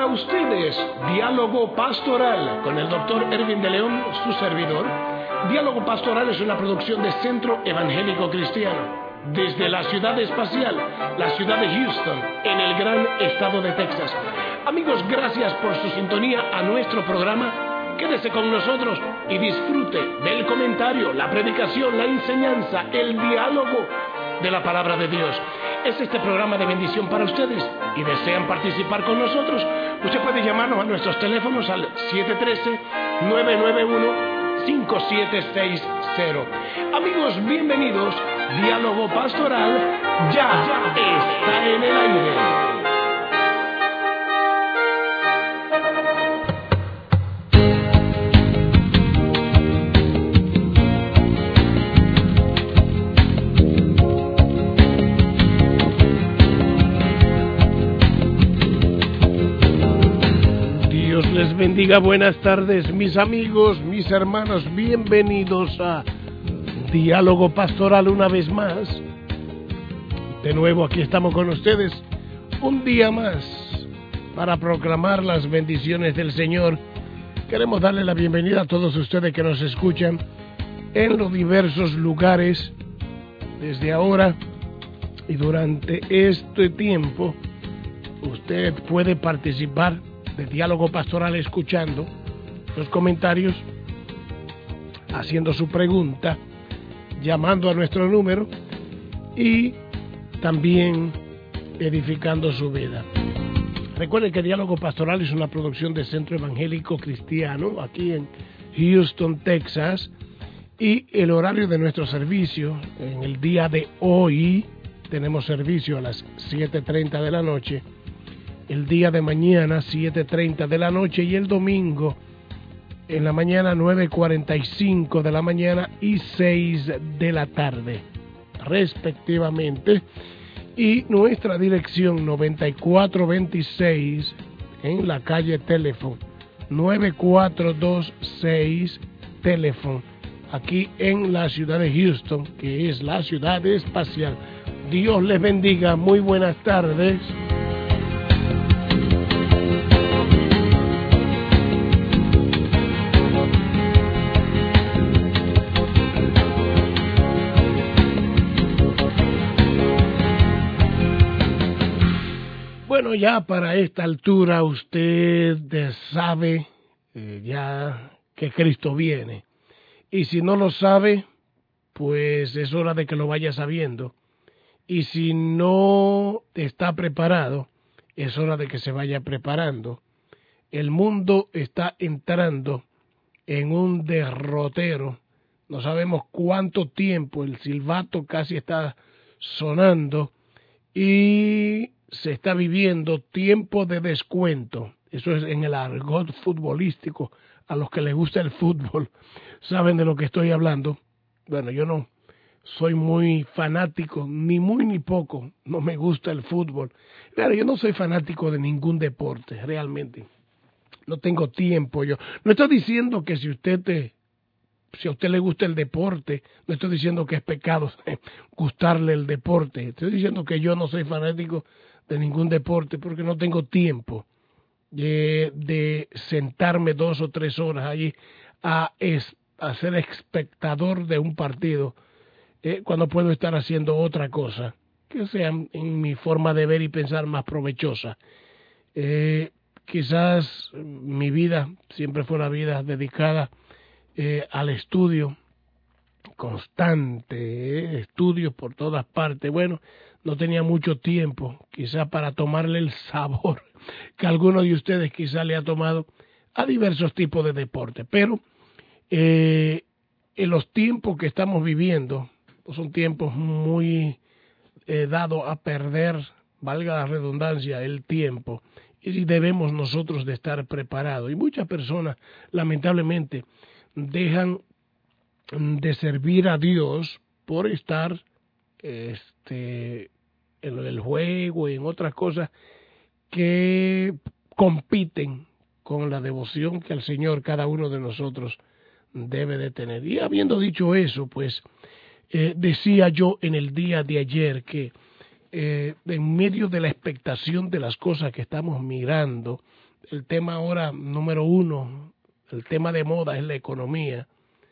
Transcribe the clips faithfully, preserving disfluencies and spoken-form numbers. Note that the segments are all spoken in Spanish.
ustedes Diálogo Pastoral con el doctor Erwin de León, su servidor. Diálogo Pastoral es una producción de Centro Evangélico Cristiano, desde la ciudad espacial, la ciudad de Houston, en el gran estado de Texas. Amigos, gracias por su sintonía a nuestro programa. Quédese con nosotros y disfrute del comentario, la predicación, la enseñanza, el diálogo de la palabra de Dios. Es este programa de bendición para ustedes y desean participar con nosotros. Usted puede llamarnos a nuestros teléfonos al siete uno tres, nueve nueve uno, cinco siete seis cero. Amigos, bienvenidos. Diálogo Pastoral ya, ya está en el aire. Les bendiga, buenas tardes mis amigos, mis hermanos, bienvenidos a Diálogo Pastoral una vez más. De nuevo aquí estamos con ustedes un día más para proclamar las bendiciones del Señor. Queremos darle la bienvenida a todos ustedes que nos escuchan en los diversos lugares desde ahora y durante este tiempo. Usted puede participar de Diálogo Pastoral escuchando los comentarios, haciendo su pregunta, llamando a nuestro número y también edificando su vida. Recuerden que Diálogo Pastoral es una producción de Centro Evangélico Cristiano aquí en Houston, Texas, y el horario de nuestro servicio en el día de hoy tenemos servicio a las siete treinta de la noche. El día de mañana, siete treinta de la noche, y el domingo, en la mañana, nueve cuarenta y cinco de la mañana y seis de la tarde, respectivamente. Y nuestra dirección, noventa y cuatro veintiséis, en la calle Teléfono, nueve cuatro dos seis Teléfono, aquí en la ciudad de Houston, que es la ciudad espacial. Dios les bendiga, muy buenas tardes. Bueno, ya para esta altura usted sabe eh, ya que Cristo viene. Y si no lo sabe, pues es hora de que lo vaya sabiendo. Y si no está preparado, es hora de que se vaya preparando. El mundo está entrando en un derrotero. No sabemos cuánto tiempo, el silbato casi está sonando y se está viviendo tiempo de descuento. Eso es en el argot futbolístico. A los que les gusta el fútbol saben de lo que estoy hablando. Bueno, yo no soy muy fanático, ni muy ni poco. No me gusta el fútbol. Claro, yo no soy fanático de ningún deporte, realmente. No tengo tiempo yo. No estoy diciendo que si usted te, si a usted le gusta el deporte, no estoy diciendo que es pecado gustarle el deporte. Estoy diciendo que yo no soy fanático de ningún deporte porque no tengo tiempo de, de sentarme dos o tres horas allí a, es, a ser espectador de un partido eh, cuando puedo estar haciendo otra cosa que sea en mi forma de ver y pensar más provechosa. Eh, quizás mi vida siempre fue una vida dedicada eh, al estudio constante, eh, estudios por todas partes. Bueno, no tenía mucho tiempo, quizá para tomarle el sabor que alguno de ustedes quizá le ha tomado a diversos tipos de deporte. Pero eh, en los tiempos que estamos viviendo, son tiempos muy eh, dados a perder, valga la redundancia, el tiempo. Y debemos nosotros de estar preparados. Y muchas personas, lamentablemente, dejan de servir a Dios por estar este, en el juego y en otras cosas que compiten con la devoción que al Señor cada uno de nosotros debe de tener. Y habiendo dicho eso, pues eh, decía yo en el día de ayer que eh, en medio de la expectación de las cosas que estamos mirando, el tema ahora número uno, el tema de moda es la economía.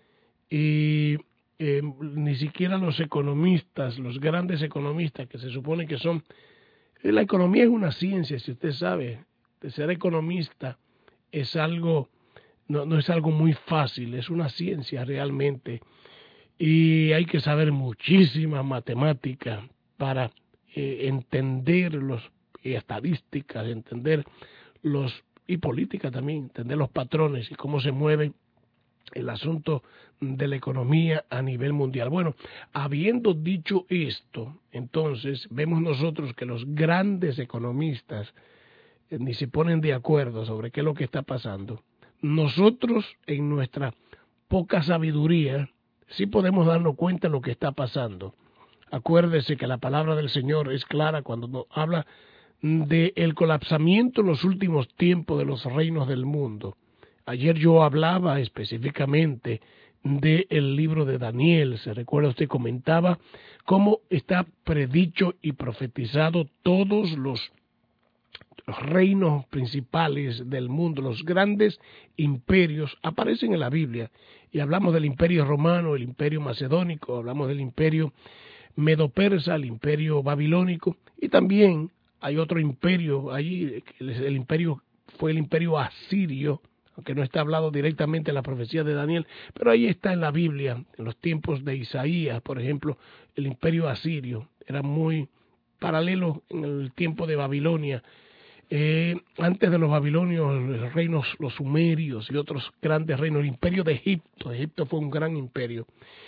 Y eh, ni siquiera los economistas, los grandes economistas que se supone que son... La economía es una ciencia, si usted sabe, de ser economista es algo, no, no es algo muy fácil, es una ciencia realmente. Y hay que saber muchísimas matemáticas para eh, entender los y estadísticas, entender los y política también, entender los patrones y cómo se mueve el asunto de la economía a nivel mundial. Bueno, habiendo dicho esto, entonces vemos nosotros que los grandes economistas eh, ni se ponen de acuerdo sobre qué es lo que está pasando. Nosotros, en nuestra poca sabiduría, sí podemos darnos cuenta de lo que está pasando. Acuérdese que la palabra del Señor es clara cuando nos habla del colapsamiento en los últimos tiempos de los reinos del mundo. Ayer yo hablaba específicamente del libro de Daniel. Se recuerda, usted comentaba cómo está predicho y profetizado todos los los reinos principales del mundo, los grandes imperios, aparecen en la Biblia. Y hablamos del imperio romano, el imperio macedónico, hablamos del imperio medo-persa, el imperio babilónico, y también hay otro imperio allí, el imperio fue el imperio asirio, aunque no está hablado directamente en la profecía de Daniel, pero ahí está en la Biblia, en los tiempos de Isaías, por ejemplo, el imperio asirio era muy paralelo en el tiempo de Babilonia. Eh, antes de los babilonios, los reinos, los sumerios y otros grandes reinos, el imperio de Egipto, Egipto fue un gran imperio.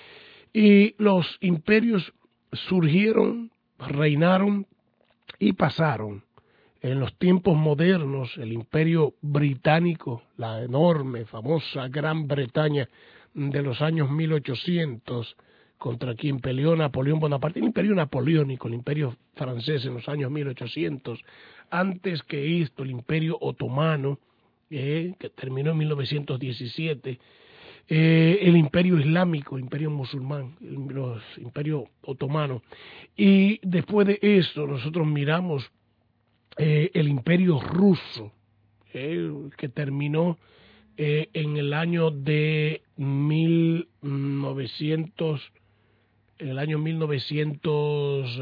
Y los imperios surgieron, reinaron y pasaron. En los tiempos modernos, el imperio británico, la enorme, famosa Gran Bretaña de los años mil ochocientos, contra quien peleó Napoleón Bonaparte, el imperio napoleónico, el imperio francés en los años mil ochocientos, antes que esto el imperio otomano, eh, que terminó en mil novecientos diecisiete, eh, el imperio islámico, el imperio musulmán, el, los imperio otomano, y después de esto nosotros miramos eh, el imperio ruso, eh, que terminó eh, en el año de mil novecientos en el año mil novecientos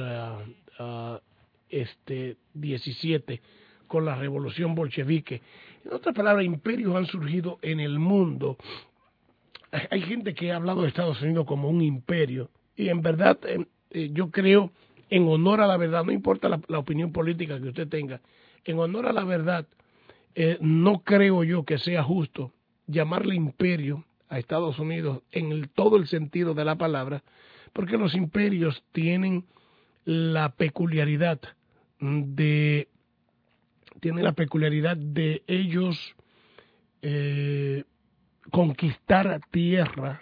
diecisiete con la revolución bolchevique. En otras palabras, imperios han surgido en el mundo. Hay gente que ha hablado de Estados Unidos como un imperio y en verdad eh, eh, yo creo, en honor a la verdad, no importa la, la opinión política que usted tenga, en honor a la verdad, eh, no creo yo que sea justo llamarle imperio a Estados Unidos en el, todo el sentido de la palabra, porque los imperios tienen la peculiaridad de tienen la peculiaridad de ellos eh, conquistar tierra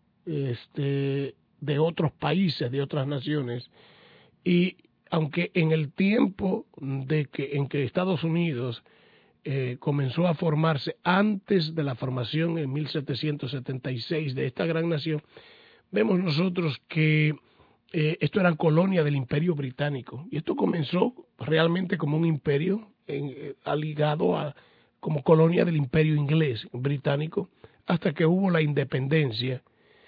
este, de otros países, de otras naciones, y aunque en el tiempo de que en que Estados Unidos eh, comenzó a formarse antes de la formación en mil setecientos setenta y seis de esta gran nación, vemos nosotros que eh, esto era colonia del Imperio Británico y esto comenzó realmente como un imperio en, eh, ligado a como colonia del Imperio Inglés Británico hasta que hubo la independencia.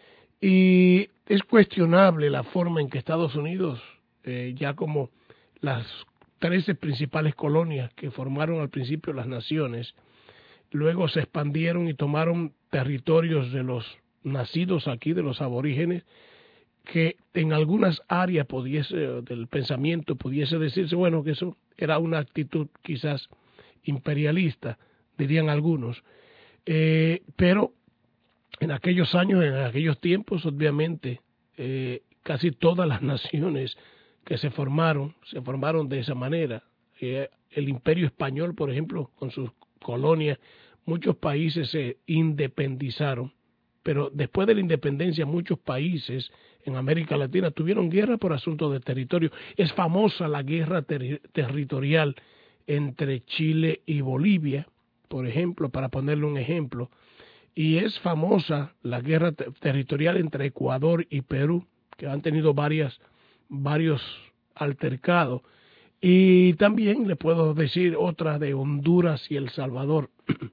Y es cuestionable la forma en que Estados Unidos, eh, ya como las trece principales colonias que formaron al principio las naciones, luego se expandieron y tomaron territorios de los nacidos aquí, de los aborígenes, que en algunas áreas pudiese, del pensamiento pudiese decirse, bueno, que eso era una actitud quizás imperialista, dirían algunos, eh, pero en aquellos años, en aquellos tiempos, obviamente, eh, casi todas las naciones que se formaron, se formaron de esa manera. Eh, el Imperio Español, por ejemplo, con sus colonias, muchos países se independizaron, pero después de la independencia muchos países en América Latina tuvieron guerra por asuntos de territorio. Es famosa la guerra ter- territorial entre Chile y Bolivia, por ejemplo, para ponerle un ejemplo, y es famosa la guerra ter- territorial entre Ecuador y Perú, que han tenido varias, varios altercados. Y también le puedo decir otra de Honduras y El Salvador,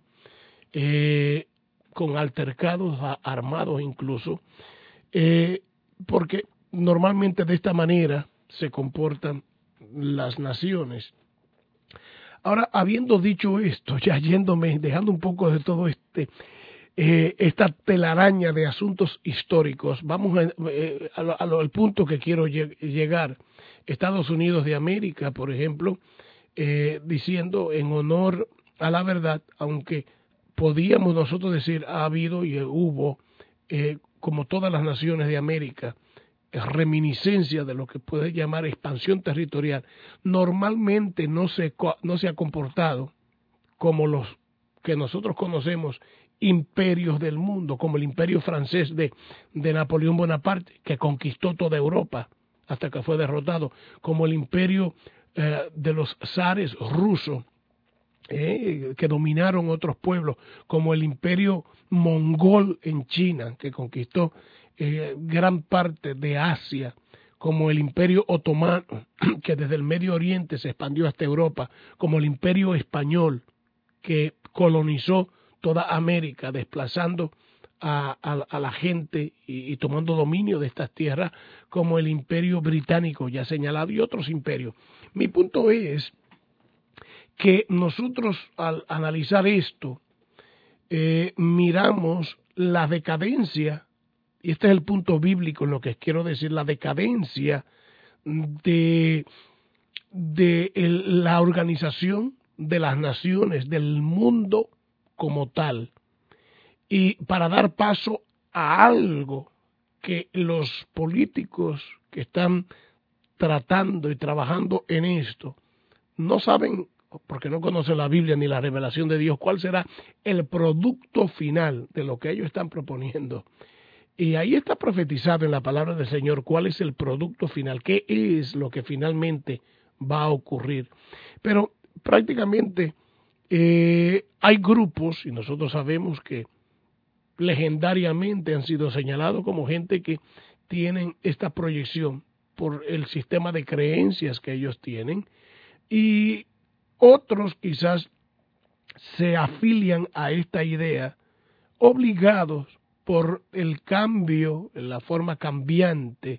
eh, con altercados a, armados incluso, eh, porque normalmente de esta manera se comportan las naciones. Ahora, habiendo dicho esto, ya yéndome, dejando un poco de todo este, eh, esta telaraña de asuntos históricos, vamos a, eh, a lo, a lo, al punto que quiero lleg- llegar. Estados Unidos de América, por ejemplo, eh, diciendo en honor a la verdad, aunque podíamos nosotros decir ha habido y hubo, eh, como todas las naciones de América, reminiscencia de lo que puede llamar expansión territorial, normalmente no se, no se ha comportado como los que nosotros conocemos imperios del mundo, como el imperio francés de, de Napoleón Bonaparte, que conquistó toda Europa hasta que fue derrotado, como el imperio eh, de los zares rusos, eh, que dominaron otros pueblos, como el imperio mongol en China, que conquistó eh, gran parte de Asia, como el imperio otomano, que desde el Medio Oriente se expandió hasta Europa, como el imperio español, que colonizó toda América, desplazando a, a, a la gente y, y tomando dominio de estas tierras, como el imperio británico ya señalado y otros imperios. Mi punto es que nosotros al analizar esto, eh, miramos la decadencia, y este es el punto bíblico en lo que quiero decir, la decadencia de, de el, la organización de las naciones, del mundo como tal, y para dar paso a algo que los políticos que están tratando y trabajando en esto no saben, porque no conocen la Biblia ni la revelación de Dios, cuál será el producto final de lo que ellos están proponiendo. Y ahí está profetizado en la palabra del Señor cuál es el producto final, qué es lo que finalmente va a ocurrir. Pero prácticamente eh, hay grupos, y nosotros sabemos que legendariamente han sido señalados como gente que tienen esta proyección por el sistema de creencias que ellos tienen, y otros quizás se afilian a esta idea obligados por el cambio, la forma cambiante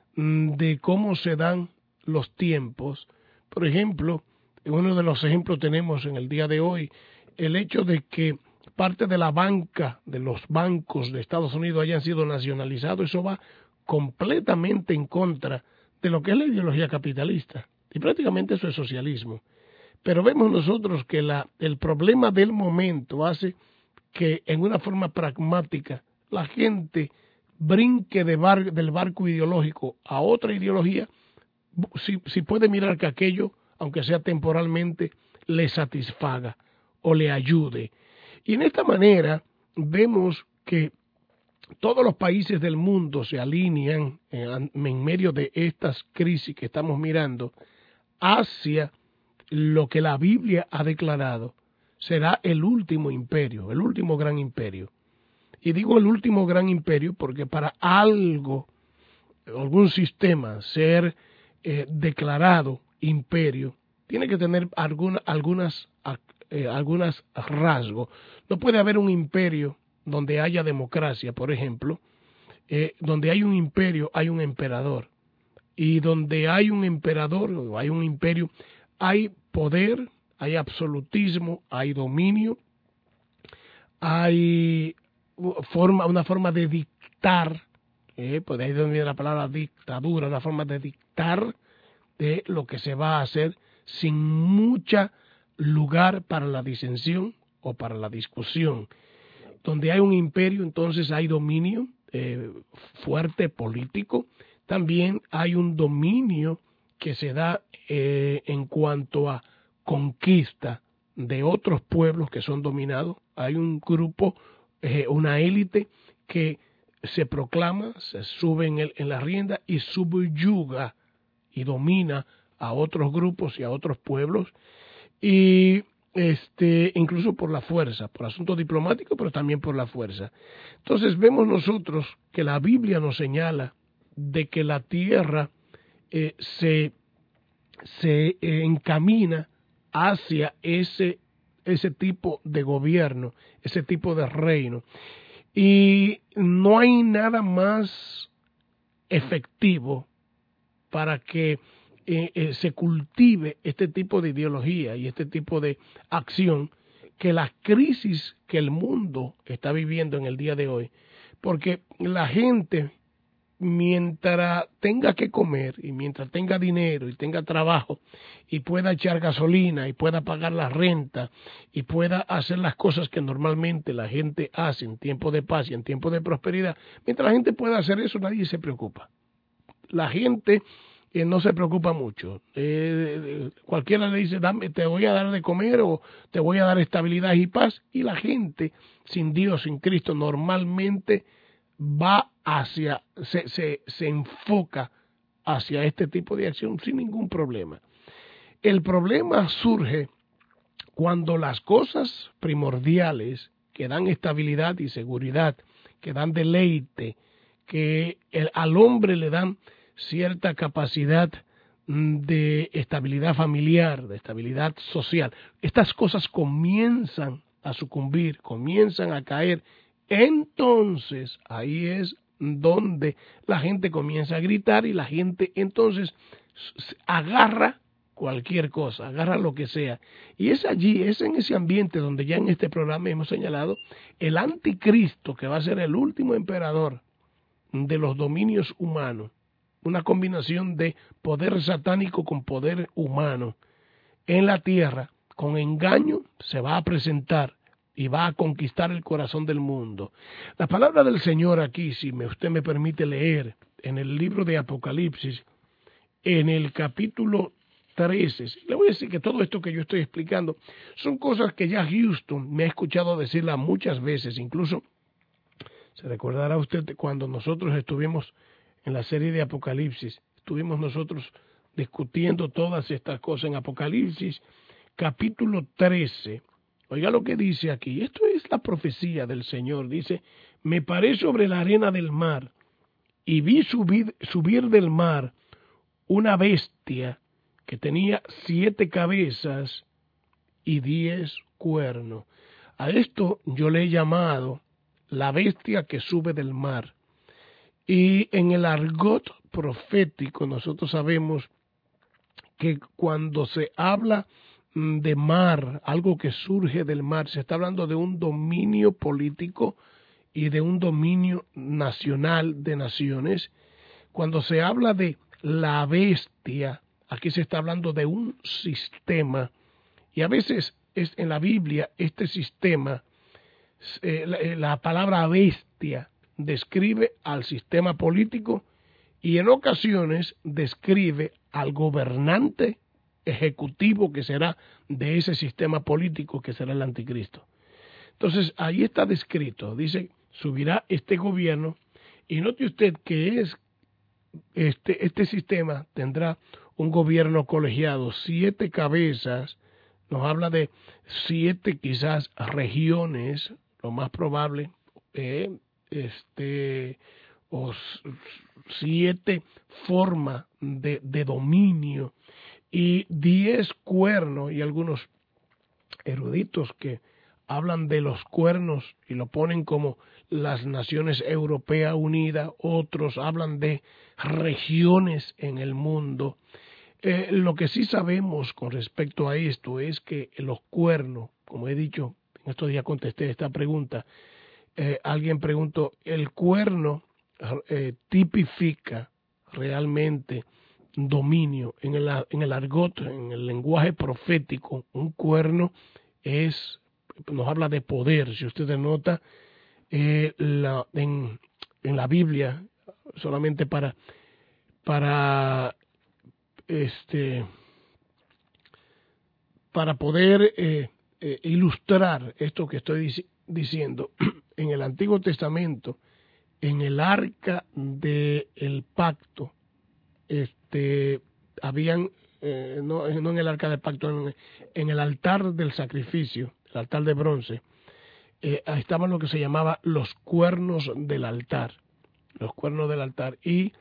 de cómo se dan los tiempos. Por ejemplo, uno de los ejemplos tenemos en el día de hoy el hecho de que parte de la banca, de los bancos de Estados Unidos hayan sido nacionalizados. Eso va completamente en contra de lo que es la ideología capitalista, y prácticamente eso es socialismo. Pero vemos nosotros que la, el problema del momento hace que en una forma pragmática la gente brinque de bar, del barco ideológico a otra ideología, si, si puede mirar que aquello, aunque sea temporalmente, le satisfaga o le ayude. Y en esta manera vemos que todos los países del mundo se alinean en, en medio de estas crisis que estamos mirando hacia lo que la Biblia ha declarado será el último imperio, el último gran imperio. Y digo el último gran imperio porque para algo, algún sistema ser eh, declarado imperio, tiene que tener alguna, algunas, eh, algunas rasgos. No puede haber un imperio donde haya democracia, por ejemplo, eh, donde hay un imperio hay un emperador, y donde hay un emperador o hay un imperio hay poder, hay absolutismo, hay dominio, hay forma, una forma de dictar, eh, pues de ahí donde viene la palabra dictadura, una forma de dictar de lo que se va a hacer sin mucha lugar para la disensión o para la discusión. Donde hay un imperio, entonces hay dominio eh, fuerte político, también hay un dominio que se da eh, en cuanto a conquista de otros pueblos que son dominados. Hay un grupo, eh, una élite que se proclama, se sube en, el, en la rienda y subyuga y domina a otros grupos y a otros pueblos, y este incluso por la fuerza, por asuntos diplomáticos, pero también por la fuerza. Entonces vemos nosotros que la Biblia nos señala de que la tierra eh, se se eh, encamina hacia ese, ese tipo de gobierno, ese tipo de reino. Y no hay nada más efectivo para que eh, eh, se cultive este tipo de ideología y este tipo de acción que la crisis que el mundo está viviendo en el día de hoy. Porque la gente, mientras tenga que comer y mientras tenga dinero y tenga trabajo y pueda echar gasolina y pueda pagar la renta y pueda hacer las cosas que normalmente la gente hace en tiempo de paz y en tiempo de prosperidad, mientras la gente pueda hacer eso, nadie se preocupa. La gente eh, no se preocupa mucho. Eh, cualquiera le dice, Dame, te voy a dar de comer o te voy a dar estabilidad y paz, y la gente sin Dios, sin Cristo, normalmente va hacia, se, se, se enfoca hacia este tipo de acción sin ningún problema. El problema surge cuando las cosas primordiales que dan estabilidad y seguridad, que dan deleite, que el, al hombre le dan cierta capacidad de estabilidad familiar, de estabilidad social, estas cosas comienzan a sucumbir, comienzan a caer. Entonces, ahí es donde la gente comienza a gritar y la gente entonces agarra cualquier cosa, agarra lo que sea. Y es allí, es en ese ambiente donde ya en este programa hemos señalado el anticristo, que va a ser el último emperador de los dominios humanos, una combinación de poder satánico con poder humano en la tierra, con engaño se va a presentar y va a conquistar el corazón del mundo. La palabra del Señor aquí, si me, usted me permite leer, en el libro de Apocalipsis, en el capítulo trece, le voy a decir que todo esto que yo estoy explicando son cosas que ya Houston me ha escuchado decirla muchas veces, incluso se recordará usted cuando nosotros estuvimos en la serie de Apocalipsis, estuvimos nosotros discutiendo todas estas cosas en Apocalipsis, capítulo trece. Oiga lo que dice aquí, esto es la profecía del Señor, dice, me paré sobre la arena del mar y vi subir, subir del mar una bestia que tenía siete cabezas y diez cuernos. A esto yo le he llamado la bestia que sube del mar. Y en el argot profético nosotros sabemos que cuando se habla de mar, algo que surge del mar, se está hablando de un dominio político y de un dominio nacional de naciones. Cuando se habla de la bestia, aquí se está hablando de un sistema, y a veces es en la Biblia este sistema, eh, la, la palabra bestia describe al sistema político y en ocasiones describe al gobernante ejecutivo que será de ese sistema político que será el anticristo. Entonces ahí está descrito, dice, subirá este gobierno, y note usted que es este, este sistema tendrá un gobierno colegiado, siete cabezas, nos habla de siete quizás regiones, lo más probable, eh, este o siete formas de, de dominio y diez cuernos, y algunos eruditos que hablan de los cuernos y lo ponen como las naciones europeas unidas, otros hablan de regiones en el mundo. Eh, lo que sí sabemos con respecto a esto es que los cuernos, como he dicho, en estos días contesté esta pregunta, eh, alguien preguntó, ¿el cuerno eh, tipifica realmente dominio? En el, en el argot, en el lenguaje profético, un cuerno es, nos habla de poder. Si usted nota, eh, la, en, en la Biblia, solamente para, para este para poder eh, eh, ilustrar esto que estoy dic- diciendo, en el Antiguo Testamento, en el arca del pacto, este, habían, eh, no, no en el arca del pacto, en, en el altar del sacrificio, el altar de bronce, eh, estaban lo que se llamaba los cuernos del altar, los cuernos del altar, y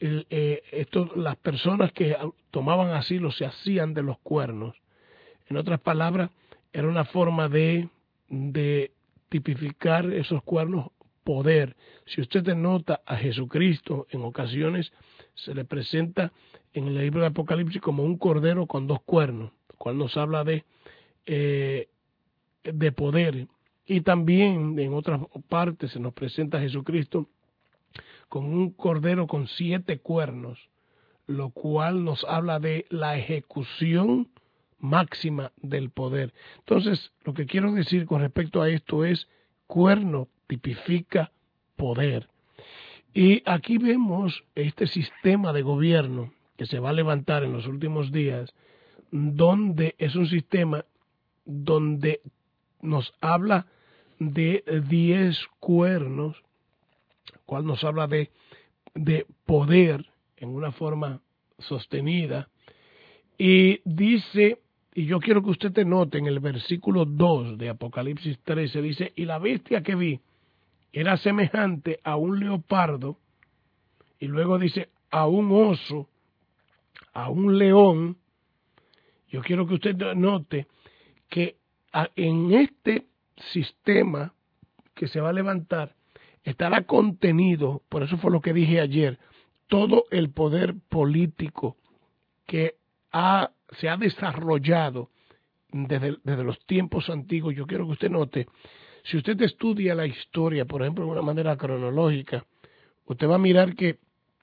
el, eh, esto, las personas que tomaban asilo se hacían de los cuernos. En otras palabras, era una forma de, de tipificar esos cuernos, poder. Si usted denota a Jesucristo, en ocasiones se le presenta en el libro de Apocalipsis como un cordero con dos cuernos, lo cual nos habla de, eh, de poder. Y también en otras partes se nos presenta a Jesucristo con un cordero con siete cuernos, lo cual nos habla de la ejecución máxima del poder. Entonces, lo que quiero decir con respecto a esto es, cuerno tipifica poder. Y aquí vemos este sistema de gobierno que se va a levantar en los últimos días, donde es un sistema donde nos habla de diez cuernos, cual nos habla de, de poder en una forma sostenida. Y dice, y yo quiero que usted te note en el versículo dos de Apocalipsis trece, dice, y la bestia que vi era semejante a un leopardo, y luego dice, a un oso, a un león. Yo quiero que usted note que en este sistema que se va a levantar estará contenido, por eso fue lo que dije ayer, todo el poder político que ha, se ha desarrollado desde, desde los tiempos antiguos. Yo quiero que usted note, si usted estudia la historia, por ejemplo, de una manera cronológica, usted va a mirar que,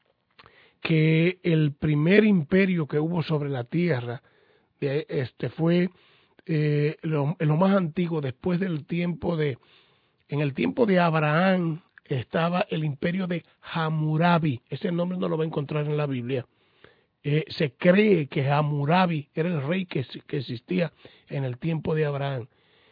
que el primer imperio que hubo sobre la tierra este fue eh, lo, lo más antiguo, después del tiempo de, en el tiempo de Abraham estaba el imperio de Hammurabi. Ese nombre no lo va a encontrar en la Biblia. Eh, se cree que Hammurabi era el rey que, que existía en el tiempo de Abraham.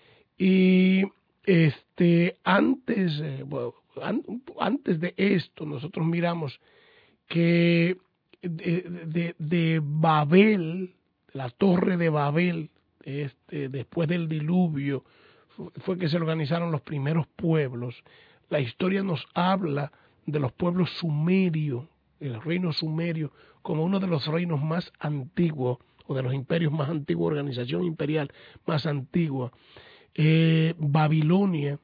Y este antes, eh, bueno, an, antes de esto, nosotros miramos que de, de, de Babel, la torre de Babel, este, después del diluvio, fue que se organizaron los primeros pueblos. La historia nos habla de los pueblos sumerios, el reino sumerio, como uno de los reinos más antiguos, o de los imperios más antiguos, organización imperial más antigua. Eh, Babilonia,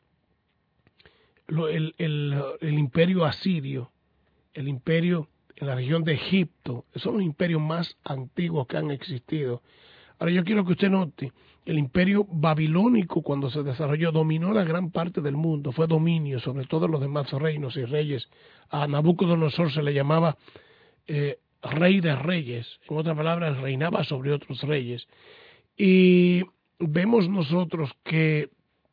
lo, el, el, el imperio asirio, el imperio en la región de Egipto, son los imperios más antiguos que han existido. Ahora yo quiero que usted note, el imperio babilónico cuando se desarrolló dominó la gran parte del mundo, fue dominio sobre todos los demás reinos y reyes. A Nabucodonosor se le llamaba eh, rey de reyes, en otras palabras reinaba sobre otros reyes. Y vemos nosotros que,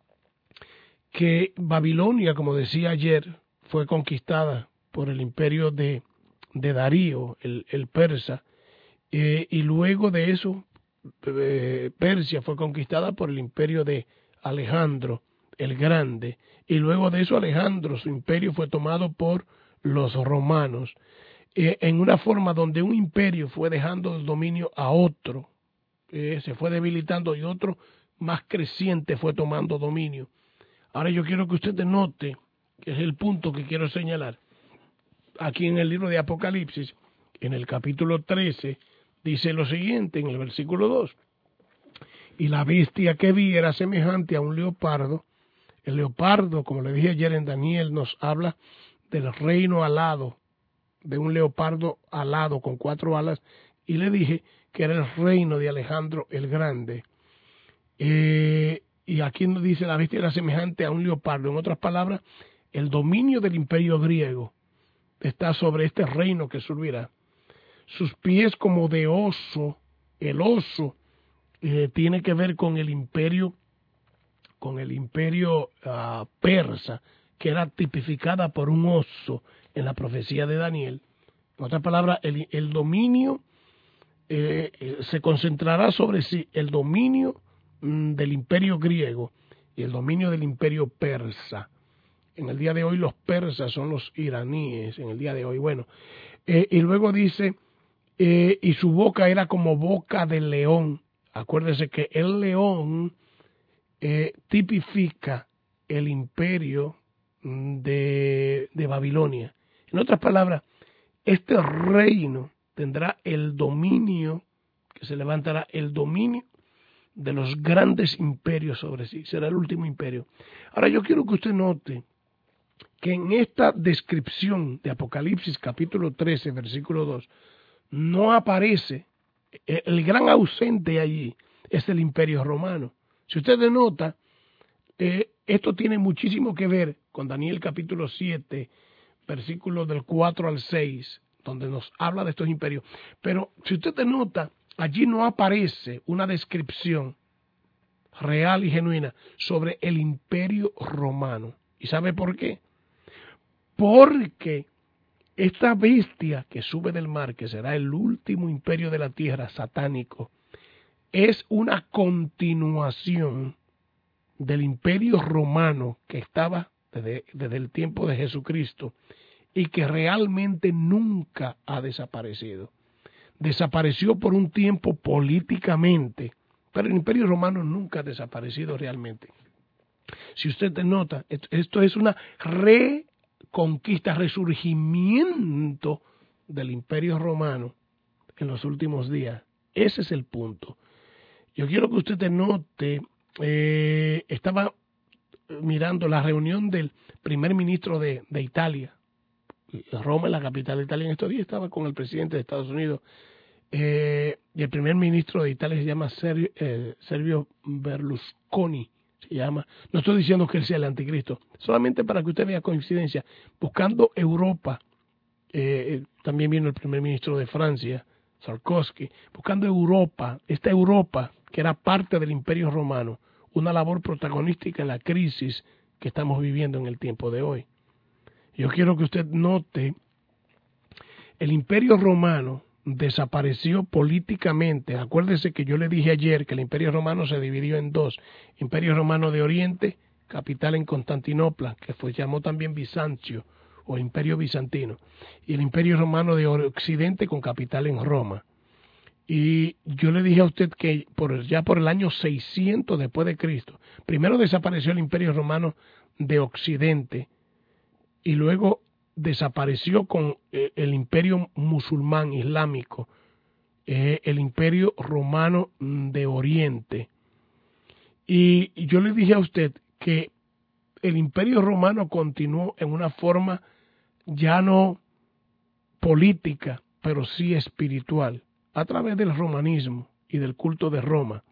que Babilonia, como decía ayer, fue conquistada por el imperio de, de Darío, el, el persa, eh, y luego de eso eh, Persia fue conquistada por el imperio de Alejandro el Grande, y luego de eso Alejandro, su imperio fue tomado por los romanos, eh, en una forma donde un imperio fue dejando el dominio a otro, eh, se fue debilitando y otro más creciente fue tomando dominio. Ahora yo quiero que usted note, que es el punto que quiero señalar, aquí en el libro de Apocalipsis, en el capítulo trece, dice lo siguiente en el versículo dos, y la bestia que vi era semejante a un leopardo. El leopardo, como le dije ayer en Daniel, nos habla del reino alado, de un leopardo alado con cuatro alas, y le dije que era el reino de Alejandro el Grande. Eh, y aquí nos dice la bestia era semejante a un leopardo. En otras palabras, el dominio del imperio griego está sobre este reino que subirá. Sus pies como de oso, el oso eh, tiene que ver con el imperio, con el imperio uh, persa, que era tipificada por un oso en la profecía de Daniel. En otras palabras, el, el dominio eh, eh, se concentrará sobre sí, el dominio mm, del imperio griego y el dominio del imperio persa. En el día de hoy los persas son los iraníes, en el día de hoy. Bueno, eh, y luego dice, eh, y su boca era como boca de león. Acuérdese que el león eh, tipifica el imperio de, de Babilonia. En otras palabras, este reino tendrá el dominio, que se levantará el dominio de los grandes imperios sobre sí. Será el último imperio. Ahora yo quiero que usted note que en esta descripción de Apocalipsis capítulo trece, versículo dos, no aparece, el gran ausente allí es el imperio romano. Si usted nota, eh, esto tiene muchísimo que ver con Daniel capítulo siete, versículos del cuatro al seis, donde nos habla de estos imperios. Pero si usted nota, allí no aparece una descripción real y genuina sobre el imperio romano. ¿Y sabe por qué? Porque esta bestia que sube del mar, que será el último imperio de la tierra, satánico, es una continuación del imperio romano que estaba desde, desde el tiempo de Jesucristo y que realmente nunca ha desaparecido. Desapareció por un tiempo políticamente, pero el imperio romano nunca ha desaparecido realmente. Si usted nota, esto es una reconquista, resurgimiento del imperio romano en los últimos días. Ese es el punto. Yo quiero que usted note, eh, estaba mirando la reunión del primer ministro de, de Italia. Roma, la capital de Italia, en estos días estaba con el presidente de Estados Unidos. Eh, y el primer ministro de Italia se llama Sergio, eh, Silvio Berlusconi. Se llama. No estoy diciendo que él sea el anticristo, solamente para que usted vea coincidencia. Buscando Europa, eh, también vino el primer ministro de Francia, Sarkozy, buscando Europa, esta Europa que era parte del Imperio Romano, una labor protagonística en la crisis que estamos viviendo en el tiempo de hoy. Yo quiero que usted note, el Imperio Romano desapareció políticamente. Acuérdese que yo le dije ayer que el Imperio Romano se dividió en dos: Imperio Romano de Oriente, capital en Constantinopla, que fue llamó también Bizancio o Imperio Bizantino, y el Imperio Romano de Occidente con capital en Roma. Y yo le dije a usted que por, ya por el año seiscientos después de Cristo, primero desapareció el Imperio Romano de Occidente y luego desapareció con eh, el imperio musulmán islámico, eh, el imperio romano de Oriente. Y yo le dije a usted que el imperio romano continuó en una forma ya no política, pero sí espiritual, a través del romanismo y del culto de Roma,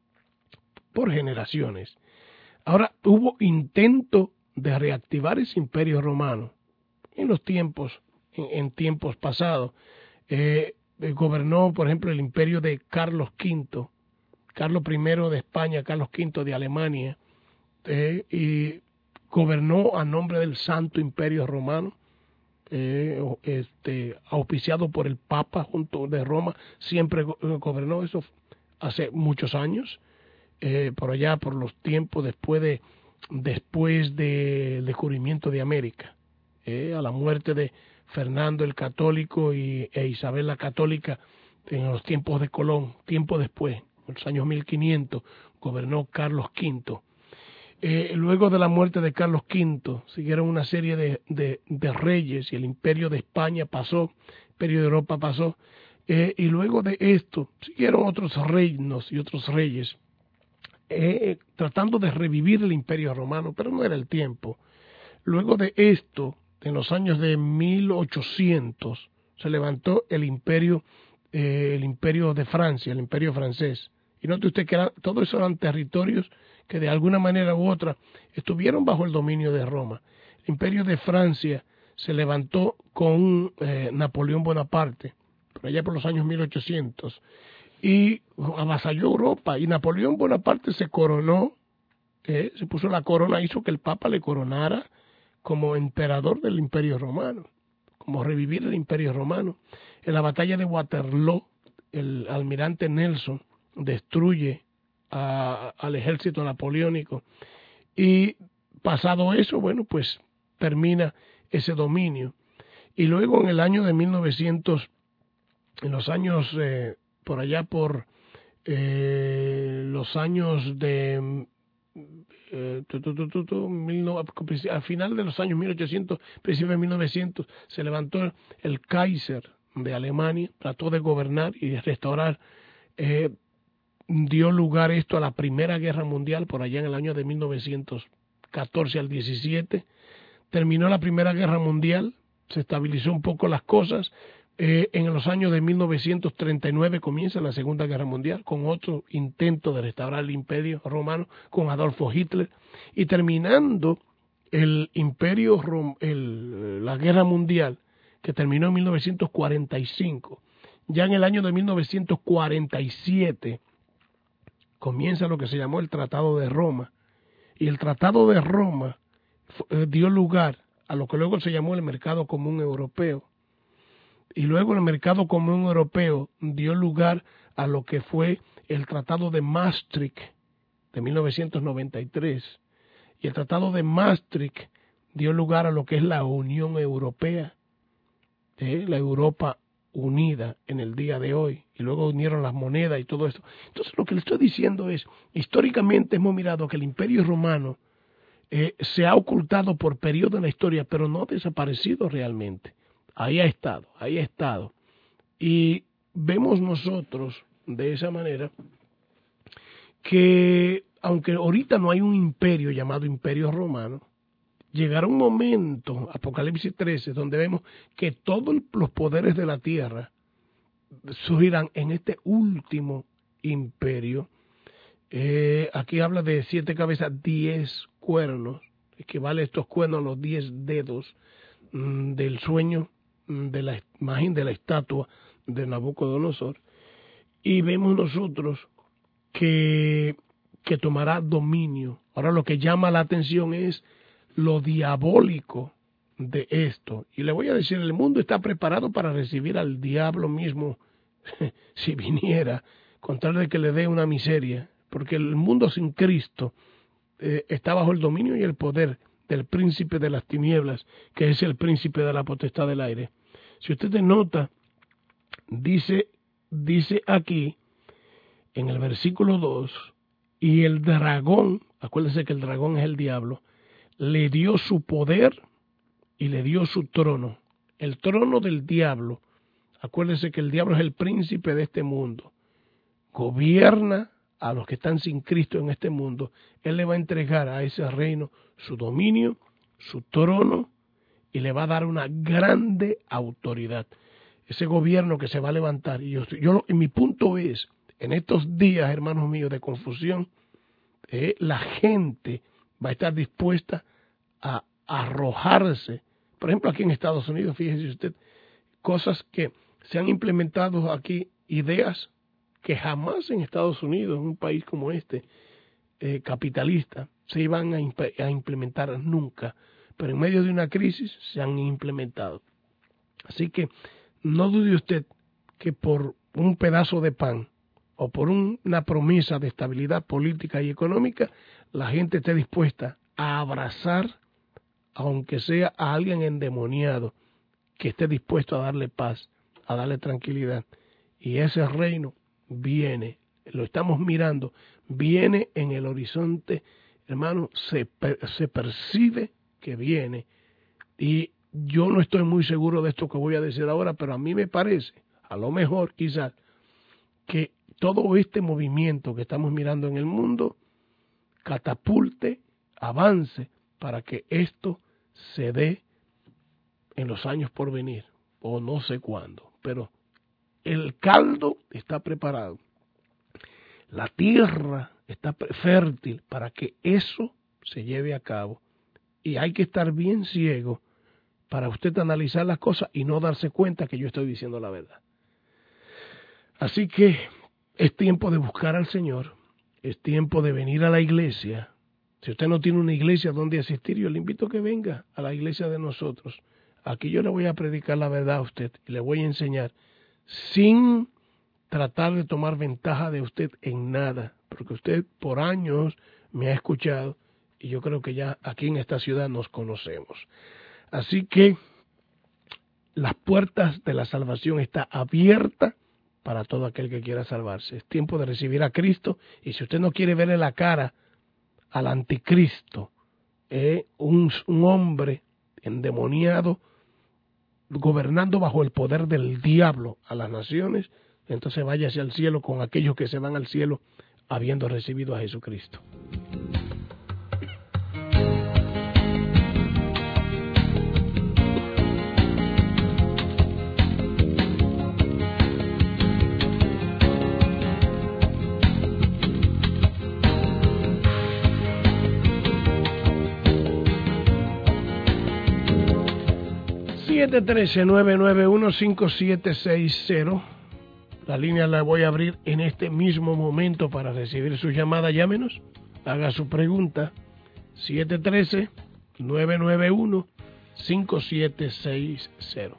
por generaciones. Ahora hubo intento de reactivar ese imperio romano en los tiempos, en, en tiempos pasados. Eh, eh, gobernó, por ejemplo, el imperio de Carlos quinto, Carlos primero de España, Carlos quinto de Alemania, eh, y gobernó a nombre del Santo Imperio Romano, eh, este, auspiciado por el Papa junto de Roma, siempre go gobernó eso hace muchos años, eh, por allá por los tiempos después de después del descubrimiento de América. Eh, a la muerte de Fernando el Católico y, e Isabel la Católica en los tiempos de Colón, tiempo después, en los años mil quinientos, gobernó Carlos quinto. Eh, luego de la muerte de Carlos quinto, siguieron una serie de, de, de reyes y el imperio de España pasó, el imperio de Europa pasó, eh, y luego de esto siguieron otros reinos y otros reyes, eh, tratando de revivir el imperio romano, pero no era el tiempo. Luego de esto, en los años de mil ochocientos, se levantó el imperio, eh, el imperio de Francia, el imperio francés. Y note usted que era, todos esos eran territorios que de alguna manera u otra estuvieron bajo el dominio de Roma. El imperio de Francia se levantó con eh, Napoleón Bonaparte, por allá por los años mil ochocientos, y avasalló Europa. Y Napoleón Bonaparte se coronó, eh, se puso la corona, hizo que el Papa le coronara como emperador del Imperio Romano, como revivir el Imperio Romano. En la batalla de Waterloo, el almirante Nelson destruye a, al ejército napoleónico y pasado eso, bueno, pues termina ese dominio. Y luego en el año de mil novecientos, en los años, eh, por allá por eh, los años de eh, tu, tu, tu, tu, tu, mil no, al final de los años mil ochocientos, principios de mil novecientos, se levantó el Kaiser de Alemania, trató de gobernar y de restaurar. Eh, dio lugar esto a la Primera Guerra Mundial por allá en el año de mil novecientos catorce al diecisiete. Terminó la Primera Guerra Mundial, se estabilizó un poco las cosas. Eh, en los años de mil novecientos treinta y nueve comienza la Segunda Guerra Mundial con otro intento de restaurar el Imperio Romano con Adolfo Hitler, y terminando el Imperio Rom el, la Guerra Mundial, que terminó en mil novecientos cuarenta y cinco. Ya en el año de mil novecientos cuarenta y siete comienza lo que se llamó el Tratado de Roma, y el Tratado de Roma eh, dio lugar a lo que luego se llamó el Mercado Común Europeo. Y luego el Mercado Común Europeo dio lugar a lo que fue el Tratado de Maastricht de mil novecientos noventa y tres. Y el Tratado de Maastricht dio lugar a lo que es la Unión Europea, ¿eh? La Europa unida en el día de hoy. Y luego unieron las monedas y todo esto. Entonces lo que le estoy diciendo es, históricamente hemos mirado que el Imperio Romano eh, se ha ocultado por periodo en la historia, pero no ha desaparecido realmente. Ahí ha estado, ahí ha estado. Y vemos nosotros de esa manera que, aunque ahorita no hay un imperio llamado Imperio Romano, llegará un momento, Apocalipsis trece, donde vemos que todos los poderes de la tierra surgirán en este último imperio. Eh, aquí habla de siete cabezas, diez cuernos, equivale estos cuernos a los diez dedos mmm, del sueño de la imagen de la estatua de Nabucodonosor, y vemos nosotros que, que tomará dominio. Ahora lo que llama la atención es lo diabólico de esto, y le voy a decir, el mundo está preparado para recibir al diablo mismo si viniera, con tal de que le dé una miseria, porque el mundo sin Cristo eh, está bajo el dominio y el poder del príncipe de las tinieblas, que es el príncipe de la potestad del aire. Si usted nota, dice, dice aquí, en el versículo dos, y el dragón, acuérdense que el dragón es el diablo, le dio su poder y le dio su trono. El trono del diablo, acuérdense que el diablo es el príncipe de este mundo, gobierna a los que están sin Cristo en este mundo. Él le va a entregar a ese reino su dominio, su trono, y le va a dar una grande autoridad. Ese gobierno que se va a levantar, y yo, yo mi punto es, en estos días, hermanos míos, de confusión, eh, la gente va a estar dispuesta a, a arrojarse. Por ejemplo, aquí en Estados Unidos, fíjese usted, cosas que se han implementado aquí, ideas que jamás en Estados Unidos, en un país como este, eh, capitalista, se iban a, imp a implementar nunca, pero en medio de una crisis se han implementado. Así que no dude usted que por un pedazo de pan o por un, una promesa de estabilidad política y económica, la gente esté dispuesta a abrazar, aunque sea a alguien endemoniado, que esté dispuesto a darle paz, a darle tranquilidad. Y ese reino viene, lo estamos mirando, viene en el horizonte, hermano, se, se percibe que viene. Y yo no estoy muy seguro de esto que voy a decir ahora, pero a mí me parece, a lo mejor quizás, que todo este movimiento que estamos mirando en el mundo catapulte, avance, para que esto se dé en los años por venir, o no sé cuándo, pero el caldo está preparado, la tierra está fértil para que eso se lleve a cabo, y hay que estar bien ciego para usted analizar las cosas y no darse cuenta que yo estoy diciendo la verdad. Así que es tiempo de buscar al Señor, es tiempo de venir a la iglesia. Si usted no tiene una iglesia donde asistir, yo le invito a que venga a la iglesia de nosotros. Aquí yo le voy a predicar la verdad a usted y le voy a enseñar sin tratar de tomar ventaja de usted en nada, porque usted por años me ha escuchado y yo creo que ya aquí en esta ciudad nos conocemos. Así que las puertas de la salvación están abiertas para todo aquel que quiera salvarse. Es tiempo de recibir a Cristo, y si usted no quiere verle la cara al anticristo, eh, un, un hombre endemoniado gobernando bajo el poder del diablo a las naciones, entonces váyase al cielo con aquellos que se van al cielo habiendo recibido a Jesucristo. siete uno tres, nueve nueve uno, cinco siete seis cero. La línea la voy a abrir en este mismo momento para recibir su llamada. Llámenos, haga su pregunta. siete uno tres, nueve nueve uno, cinco siete seis cero.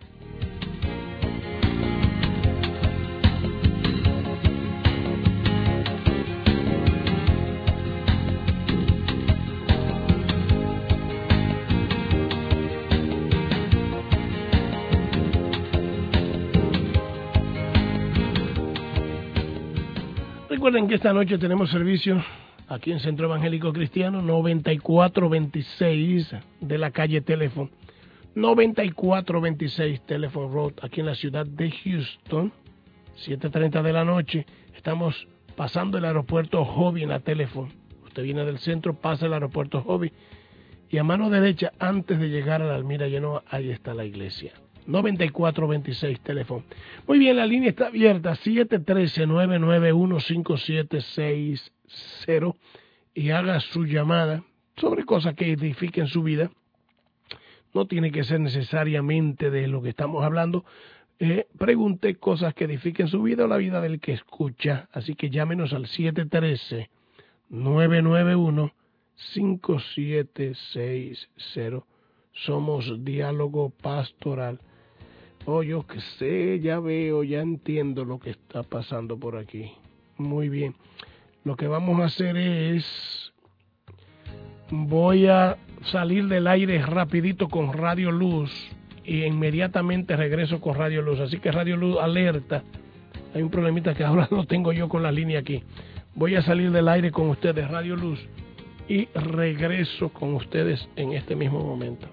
Recuerden que esta noche tenemos servicio aquí en Centro Evangélico Cristiano, noventa y cuatro veintiséis de la calle Telephone, noventa y cuatro veintiséis Telephone Road, aquí en la ciudad de Houston, siete treinta de la noche. Estamos pasando el aeropuerto Hobby en la Telephone. Usted viene del centro, pasa el aeropuerto Hobby y a mano derecha, antes de llegar a la Almira Genoa, ahí está la iglesia. noventa y cuatro veintiséis teléfono. Muy bien, la línea está abierta, siete uno tres, nueve nueve uno, cinco siete seis cero, y haga su llamada sobre cosas que edifiquen su vida. No tiene que ser necesariamente de lo que estamos hablando. Eh, pregunte cosas que edifiquen su vida o la vida del que escucha. Así que llámenos al siete uno tres, nueve nueve uno, cinco siete seis cero. Somos Diálogo Pastoral. Oh, yo que sé, ya veo, ya entiendo lo que está pasando por aquí. Muy bien. Lo que vamos a hacer es, voy a salir del aire rapidito con Radio Luz y inmediatamente regreso con Radio Luz. Así que Radio Luz, alerta. Hay un problemita que ahora lo tengo yo con la línea aquí. Voy a salir del aire con ustedes, Radio Luz, y regreso con ustedes en este mismo momento.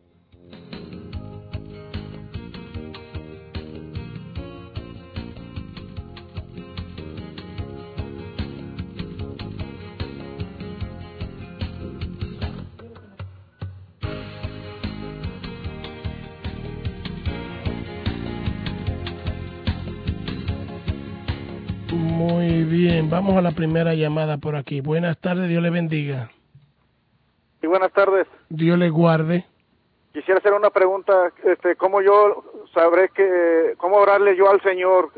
Muy bien, vamos a la primera llamada por aquí. Buenas tardes, Dios le bendiga. Sí, buenas tardes. Dios le guarde. Quisiera hacer una pregunta, este, ¿cómo yo sabré que, cómo orarle yo al Señor?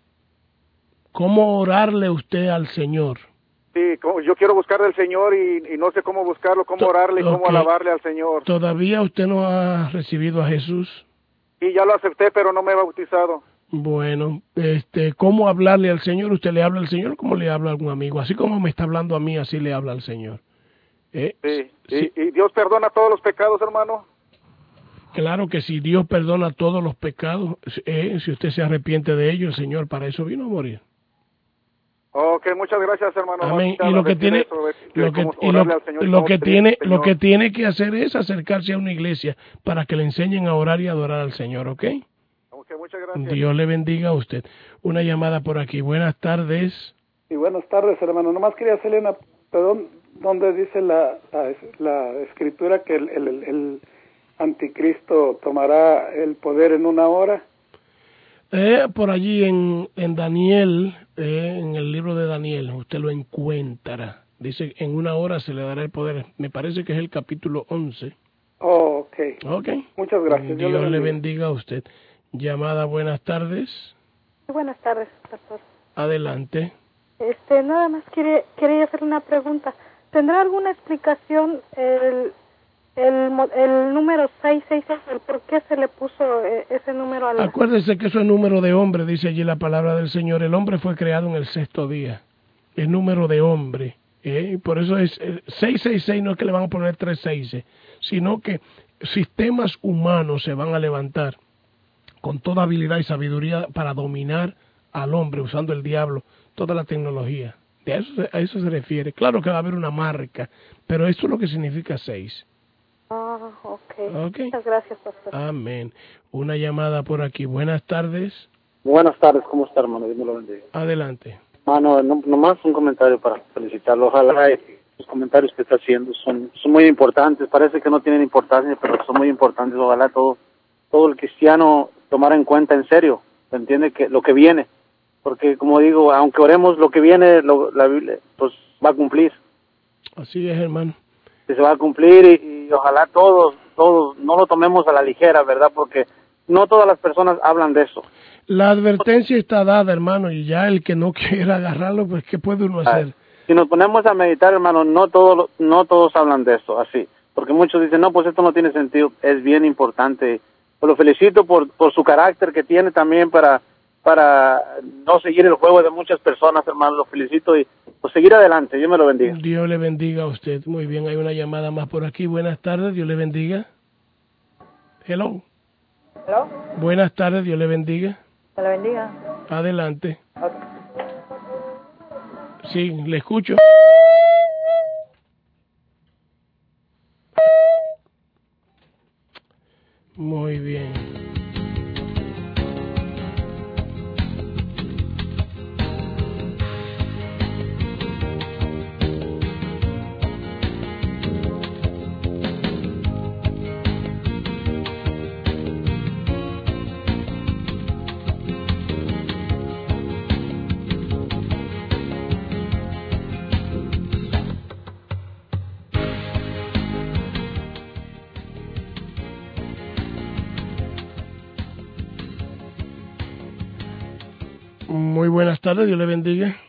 ¿Cómo orarle usted al Señor? Sí, como yo quiero buscar al Señor y, y no sé cómo buscarlo, cómo orarle y cómo okay. alabarle al Señor. ¿Todavía usted no ha recibido a Jesús? Sí, ya lo acepté, pero no me he bautizado. Bueno, este, ¿cómo hablarle al Señor? ¿Usted le habla al Señor como le habla a algún amigo? Así como me está hablando a mí, así le habla al Señor. ¿Eh? Sí, sí. Y, y Dios perdona todos los pecados, hermano. Claro que si Dios perdona todos los pecados, eh, si usted se arrepiente de ellos, el Señor para eso vino a morir. Ok, muchas gracias, hermano. Amén. Y lo que tiene, eso, lo que, y lo, lo que tiene, lo que tiene que hacer es acercarse a una iglesia para que le enseñen a orar y adorar al Señor, ¿ok? Ok, muchas gracias. Dios le bendiga a usted. Una llamada por aquí. Buenas tardes. Sí, buenas tardes, hermano. Nomás quería hacerle una, perdón, donde dice la, la, la escritura que el, el, el anticristo tomará el poder en una hora. Eh, por allí en, en Daniel, eh, en el libro de Daniel, usted lo encuentra. Dice, en una hora se le dará el poder. Me parece que es el capítulo once. Oh, ok. Ok. Muchas gracias. Dios, Dios le bendiga a usted. Llamada, buenas tardes. Buenas tardes, pastor. Adelante. Este, nada más quería, quería hacer una pregunta. ¿Tendrá alguna explicación el, el, el número seiscientos sesenta y seis, el por qué se le puso ese número al... Acuérdese que eso es número de hombre, dice allí la palabra del Señor. El hombre fue creado en el sexto día. Es número de hombre. ¿eh? Por eso es seiscientos sesenta y seis, no es que le van a poner tres seis, sino que sistemas humanos se van a levantar con toda habilidad y sabiduría para dominar al hombre usando el diablo, toda la tecnología. De eso, se- a eso se refiere. Claro que va a haber una marca, pero eso es lo que significa seis. Ah, ok. Ok. Muchas gracias, pastor. Amén. Una llamada por aquí. Buenas tardes. Buenas tardes, ¿cómo está, hermano? Dios me lo bendiga. Adelante. Mano, no, nomás un comentario para felicitarlo. Ojalá eh, los comentarios que está haciendo son, son muy importantes. Parece que no tienen importancia, pero son muy importantes. Ojalá todo, todo el cristiano tomara en cuenta en serio, entiende que lo que viene. Porque, como digo, aunque oremos, lo que viene, lo, la Biblia, pues va a cumplir. Así es, hermano. Que se va a cumplir y, y ojalá todos, todos, no lo tomemos a la ligera, ¿verdad? Porque no todas las personas hablan de eso. La advertencia está dada, hermano, y ya el que no quiera agarrarlo, pues ¿qué puede uno hacer? Si nos ponemos a meditar, hermano, no todos, no todos hablan de eso, así. Porque muchos dicen, no, pues esto no tiene sentido. Es bien importante. Pues lo felicito por, por su carácter que tiene también para, para no seguir el juego de muchas personas, hermano. Lo felicito y pues seguir adelante. Dios me lo bendiga. Dios le bendiga a usted. Muy bien, hay una llamada más por aquí. Buenas tardes, Dios le bendiga. Hello. ¿Hello? Buenas tardes, Dios le bendiga. Que le bendiga. Adelante. Ok. Sí, le escucho. Muy bien. Muy buenas tardes, Dios le bendiga. Eh,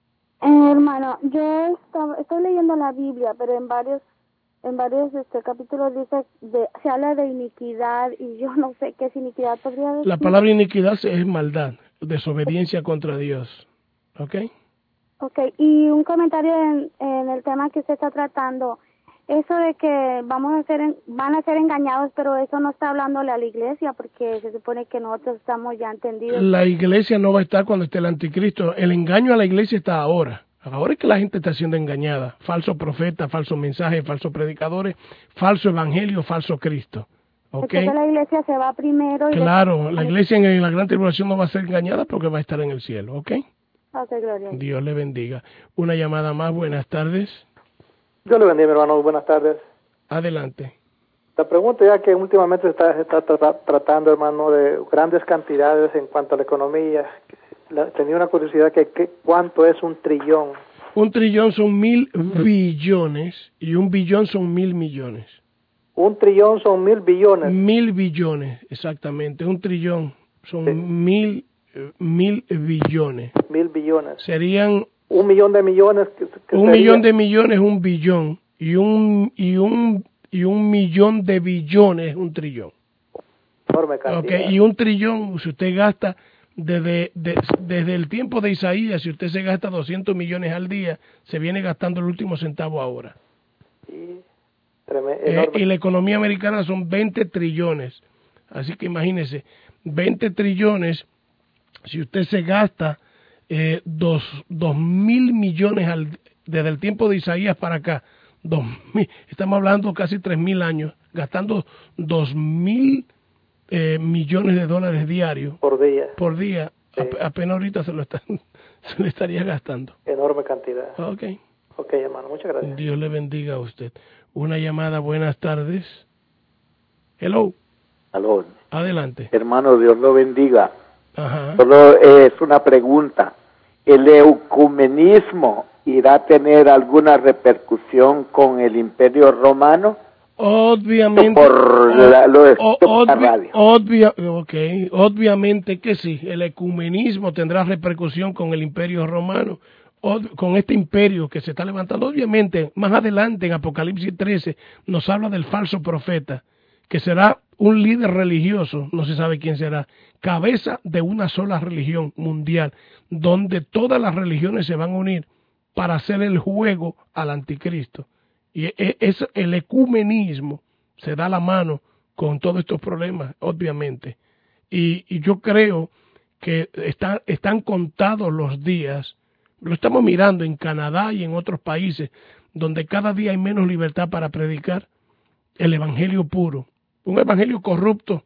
hermano, yo estaba, estoy leyendo la Biblia, pero en varios en varios este, capítulos dice de, se habla de iniquidad y yo no sé qué es iniquidad. ¿Podría decir? La palabra iniquidad es maldad, desobediencia contra Dios. ¿Ok? Ok, y un comentario en, en el tema que usted está tratando. Eso de que vamos a ser en- van a ser engañados, pero eso no está hablándole a la iglesia porque se supone que nosotros estamos ya entendidos. La iglesia no va a estar cuando esté el anticristo. El engaño a la iglesia está ahora. Ahora es que la gente está siendo engañada. Falso profeta, falso mensaje, falsos predicadores, falso evangelio, falso Cristo. ¿Ok? Entonces la iglesia se va primero. Y Claro, la iglesia en la gran tribulación no va a ser engañada porque va a estar en el cielo. ¿Ok? Ok, gloria a Dios. Dios le bendiga. Una llamada más. Buenas tardes. Dios le bendiga, mi hermano. Buenas tardes. Adelante. La pregunta ya que últimamente se está, se está trata- tratando, hermano, de grandes cantidades en cuanto a la economía. La- tenía una curiosidad que, que cuánto es un trillón. Un trillón son mil billones y un billón son mil millones. Un trillón son mil billones. Mil billones, exactamente. Un trillón son Sí. mil, eh, mil billones. Mil billones. Serían Un millón de millones. Que, que un sería- millón de millones, un billón. Y un, y un, y un millón de billones, un trillón. Enorme cantidad. Okay, y un trillón, si usted gasta desde, de- desde el tiempo de Isaías, si usted se gasta doscientos millones al día, se viene gastando el último centavo ahora. Y treme- Eh, enorme. y la economía americana son veinte trillones. Así que imagínese, veinte trillones, si usted se gasta eh, dos, dos mil millones al, desde el tiempo de Isaías para acá, dos mil, estamos hablando casi tres mil años, gastando dos mil eh, millones de dólares diarios por día. por día, Sí. ap- apenas ahorita se lo, están, se lo estaría gastando. Enorme cantidad. Ok, Ok, hermano. Muchas gracias. Dios le bendiga a usted. Una llamada, buenas tardes. Hello, Aló, adelante. hermano, Dios lo bendiga. Ajá. Solo es una pregunta. ¿El ecumenismo irá a tener alguna repercusión con el Imperio Romano? Obviamente, Por la- lo de o- por la obvi- radio. obvia- okay, obviamente que sí, el ecumenismo tendrá repercusión con el imperio romano, ob- con este imperio que se está levantando. Obviamente, más adelante en Apocalipsis trece nos habla del falso profeta, que será un líder religioso, no se sabe quién será, cabeza de una sola religión mundial, donde todas las religiones se van a unir para hacer el juego al anticristo. Y e- es el ecumenismo se da la mano con todos estos problemas, obviamente. Y, y yo creo que están, están contados los días Lo estamos mirando en Canadá y en otros países donde cada día hay menos libertad para predicar el evangelio puro. Un evangelio corrupto,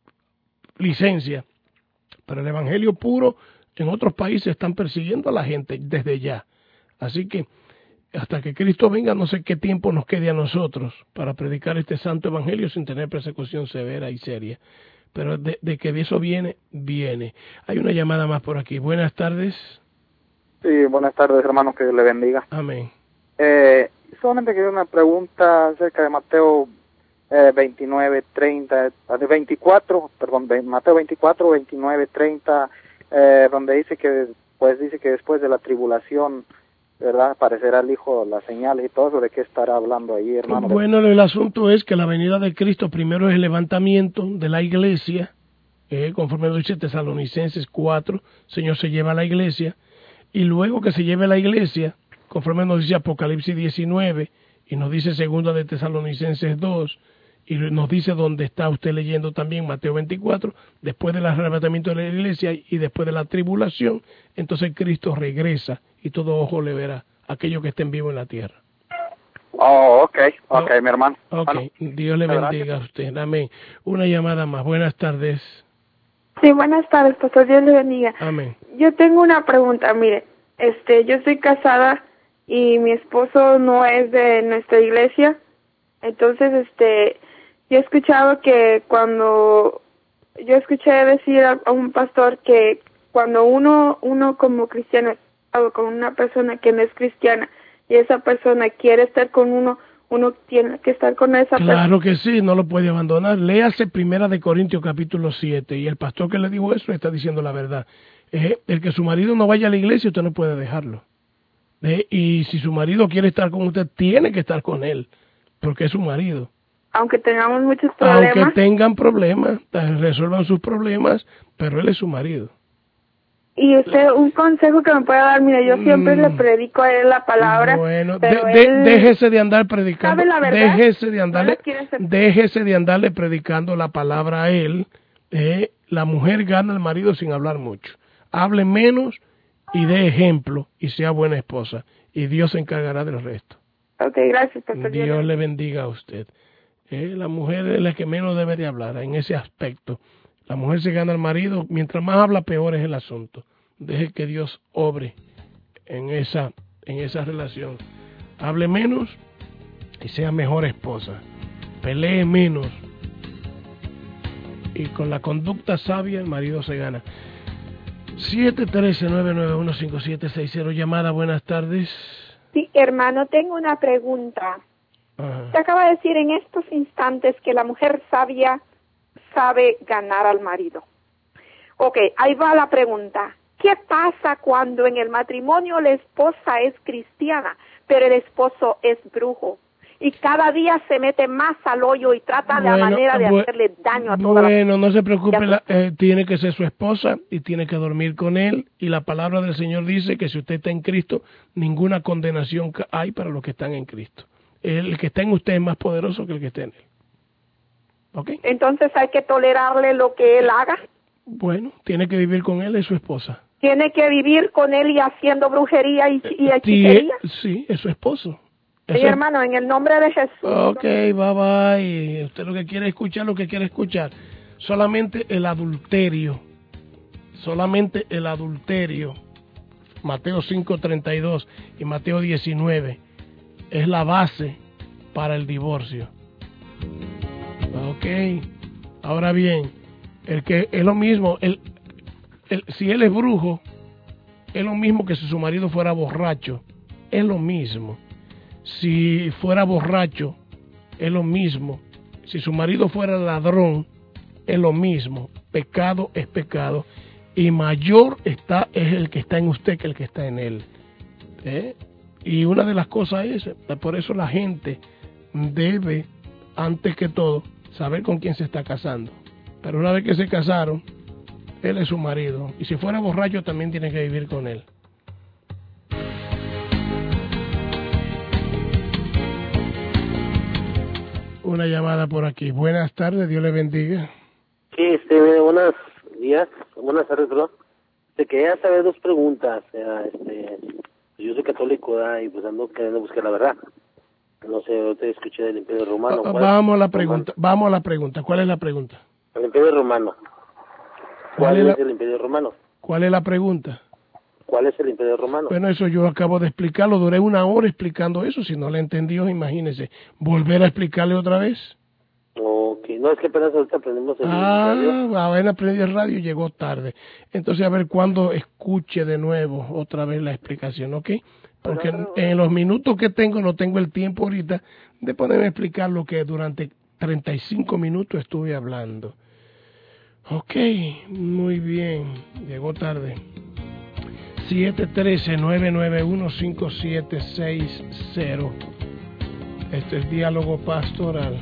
licencia, pero el evangelio puro en otros países están persiguiendo a la gente desde ya. Así que hasta que Cristo venga, no sé qué tiempo nos quede a nosotros para predicar este santo evangelio sin tener persecución severa y seria. Pero de, de que de eso viene, viene. Hay una llamada más por aquí. Buenas tardes. Sí, buenas tardes, hermano, que Dios le bendiga. Amén. Eh, solamente quería una pregunta acerca de Mateo eh, veintinueve, treinta, de veinticuatro, perdón, Mateo veinticuatro, veintinueve, treinta, eh, donde dice que, pues dice que después de la tribulación, ¿verdad?, aparecerá el Hijo, las señales y todo eso. ¿De qué estará hablando ahí, hermano? Bueno, el asunto es que la venida de Cristo primero es el levantamiento de la iglesia, eh, conforme lo dice Tesalonicenses cuatro, el Señor se lleva a la iglesia, y luego que se lleve a la iglesia, conforme nos dice Apocalipsis diecinueve, y nos dice segunda de Tesalonicenses dos, y nos dice donde está usted leyendo también Mateo veinticuatro, después del arrebatamiento de la iglesia y después de la tribulación, entonces Cristo regresa y todo ojo le verá, aquellos que estén vivos en la tierra. Oh, ok, ok, oh, mi hermano. Ok, bueno, Dios le bendiga a usted, amén. Una llamada más, buenas tardes. Sí, buenas tardes, pastor, Dios le bendiga. Amén. Yo tengo una pregunta, mire, este, yo estoy casada y mi esposo no es de nuestra iglesia, entonces, este, yo he escuchado que cuando, yo escuché decir a, a un pastor que cuando uno, uno como cristiano, o con una persona que no es cristiana, y esa persona quiere estar con uno, uno tiene que estar con esa persona. Claro que sí, no lo puede abandonar. Léase Primera de Corintios capítulo siete, y el pastor que le dijo eso está diciendo la verdad. Eh, el que su marido no vaya a la iglesia, usted no puede dejarlo. Eh, y si su marido quiere estar con usted, tiene que estar con él, porque es su marido. Aunque tengamos muchos problemas. Aunque tengan problemas, resuelvan sus problemas, pero él es su marido. Y usted, un consejo que me pueda dar, mire, yo siempre mm, le predico a él la palabra. Bueno, pero de, de, él déjese de andar predicando. ¿Sabe la verdad? Déjese de andarle, no déjese de andarle predicando la palabra a él. Eh, la mujer gana al marido sin hablar mucho. Hable menos y dé ejemplo y sea buena esposa. Y Dios se encargará del resto. Ok, gracias, pastor. Dios, Dios le bendiga a usted. Eh, la mujer es la que menos debe de hablar en ese aspecto. La mujer se gana al marido, mientras más habla, peor es el asunto. Deje que Dios obre en esa, en esa relación. Hable menos y sea mejor esposa. Pelee menos. Y con la conducta sabia el marido se gana. siete uno tres, nueve nueve uno, cinco siete seis cero. Llamada, buenas tardes. Sí, hermano, tengo una pregunta. Ajá. Te acaba de decir en estos instantes que la mujer sabia sabe ganar al marido. Ok, ahí va la pregunta. ¿Qué pasa cuando en el matrimonio la esposa es cristiana, pero el esposo es brujo? Y cada día se mete más al hoyo y trata bueno, la manera de bu- hacerle daño a toda bueno, la Bueno, no se preocupe, la, eh, tiene que ser su esposa y tiene que dormir con él. Y la palabra del Señor dice que si usted está en Cristo, ninguna condenación hay para los que están en Cristo. El que está en usted es más poderoso que el que está en él. ¿Ok? Entonces hay que tolerarle lo que él haga. Bueno, tiene que vivir con él, es su esposa. Tiene que vivir con él y haciendo brujería y, y hechicería. Sí, es su esposo. Sí, es hermano, en el nombre de Jesús. Ok, bye bye. Usted lo que quiere escuchar, lo que quiere escuchar. Solamente el adulterio. Solamente el adulterio. Mateo cinco treinta y dos y Mateo diecinueve es la base para el divorcio. Ok. Ahora bien, el que es lo mismo, el, el, si él es brujo, es lo mismo que si su marido fuera borracho. Es lo mismo. Si fuera borracho, es lo mismo. Si su marido fuera ladrón, es lo mismo. Pecado es pecado. Y mayor está es el que está en usted que el que está en él. ¿Eh? Y una de las cosas es, por eso la gente debe, antes que todo, saber con quién se está casando. Pero una vez que se casaron, él es su marido. Y si fuera borracho, también tiene que vivir con él. Una llamada por aquí. Buenas tardes, Dios le bendiga. Sí, este, buenos días, buenas tardes, perdón. Te quería saber dos preguntas. Este, yo soy católico, ¿verdad? Y pues ando queriendo buscar la verdad. No sé, yo te escuché del Imperio Romano. Ah, vamos a la pregunta, romano? vamos a la pregunta. ¿Cuál es la pregunta? El Imperio Romano. ¿Cuál, ¿Cuál es, la... es el Imperio Romano? ¿Cuál es la pregunta? ¿Cuál es el Imperio Romano? Bueno, eso yo acabo de explicarlo, duré una hora explicando eso, si no le entendió, imagínese, ¿volver a explicarle otra vez? Ok, no, es que apenas ahorita aprendimos el ah, radio. Ah, bueno, aprendí el radio y llegó tarde. Entonces, a ver cuándo escuche de nuevo otra vez la explicación, ¿ok? Porque en, en los minutos que tengo, no tengo el tiempo ahorita de ponerme a explicar lo que durante treinta y cinco minutos estuve hablando. Ok, muy bien, llegó tarde. siete uno tres, nueve nueve uno, cinco siete seis cero. Este es Diálogo Pastoral.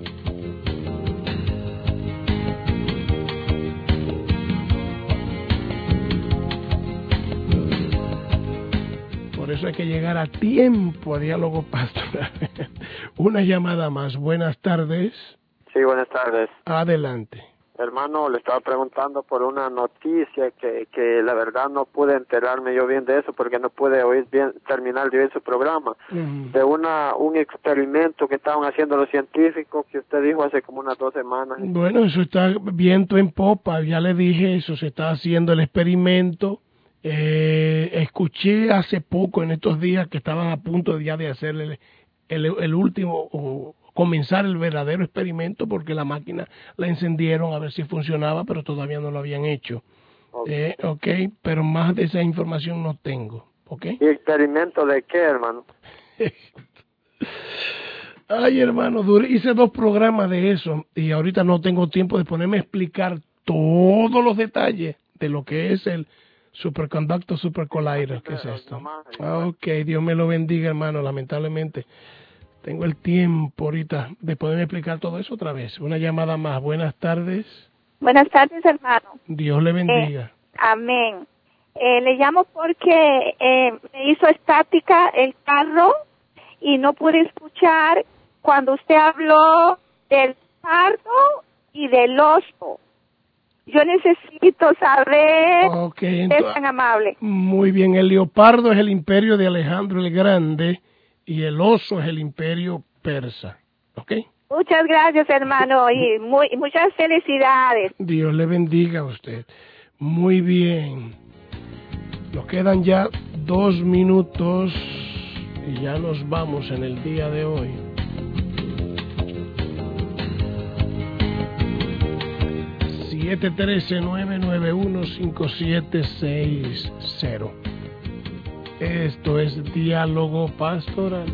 Por eso hay que llegar a tiempo a Diálogo Pastoral. Una llamada más. Buenas tardes. Sí, buenas tardes. Adelante. Hermano, le estaba preguntando por una noticia que, que la verdad no pude enterarme yo bien de eso porque no pude oír bien, terminar de oír su programa. Uh-huh. De una un experimento que estaban haciendo los científicos que usted dijo hace como unas dos semanas. Bueno, eso está viento en popa, ya le dije eso, se está haciendo el experimento. Eh, escuché hace poco en estos días que estaban a punto ya de hacer el, el, el último o comenzar el verdadero experimento porque la máquina la encendieron a ver si funcionaba, pero todavía no lo habían hecho. Okay. Eh, ok, pero más de esa información no tengo. Okay. ¿Y experimento de qué, hermano? Ay, hermano, duré, hice dos programas de eso y ahorita no tengo tiempo de ponerme a explicar todos los detalles de lo que es el Superconductor Super Collider. ¿Qué es esto? Ok, Dios me lo bendiga, hermano, lamentablemente. Tengo el tiempo ahorita de poderme explicar todo eso otra vez. Una llamada más. Buenas tardes. Buenas tardes, hermano. Dios le bendiga. Eh, amén. Eh, le llamo porque eh, me hizo estática el carro y no pude escuchar cuando usted habló del pardo y del oso. Yo necesito saber. Okay, entonces, es tan amable. Muy bien. El leopardo es el imperio de Alejandro el Grande. Y el oso es el imperio persa, ¿ok? Muchas gracias, hermano, y muy, muchas felicidades. Dios le bendiga a usted. Muy bien. Nos quedan ya dos minutos y ya nos vamos en el día de hoy. siete uno tres, nueve nueve uno, cinco siete seis cero. Esto es Diálogo Pastoral.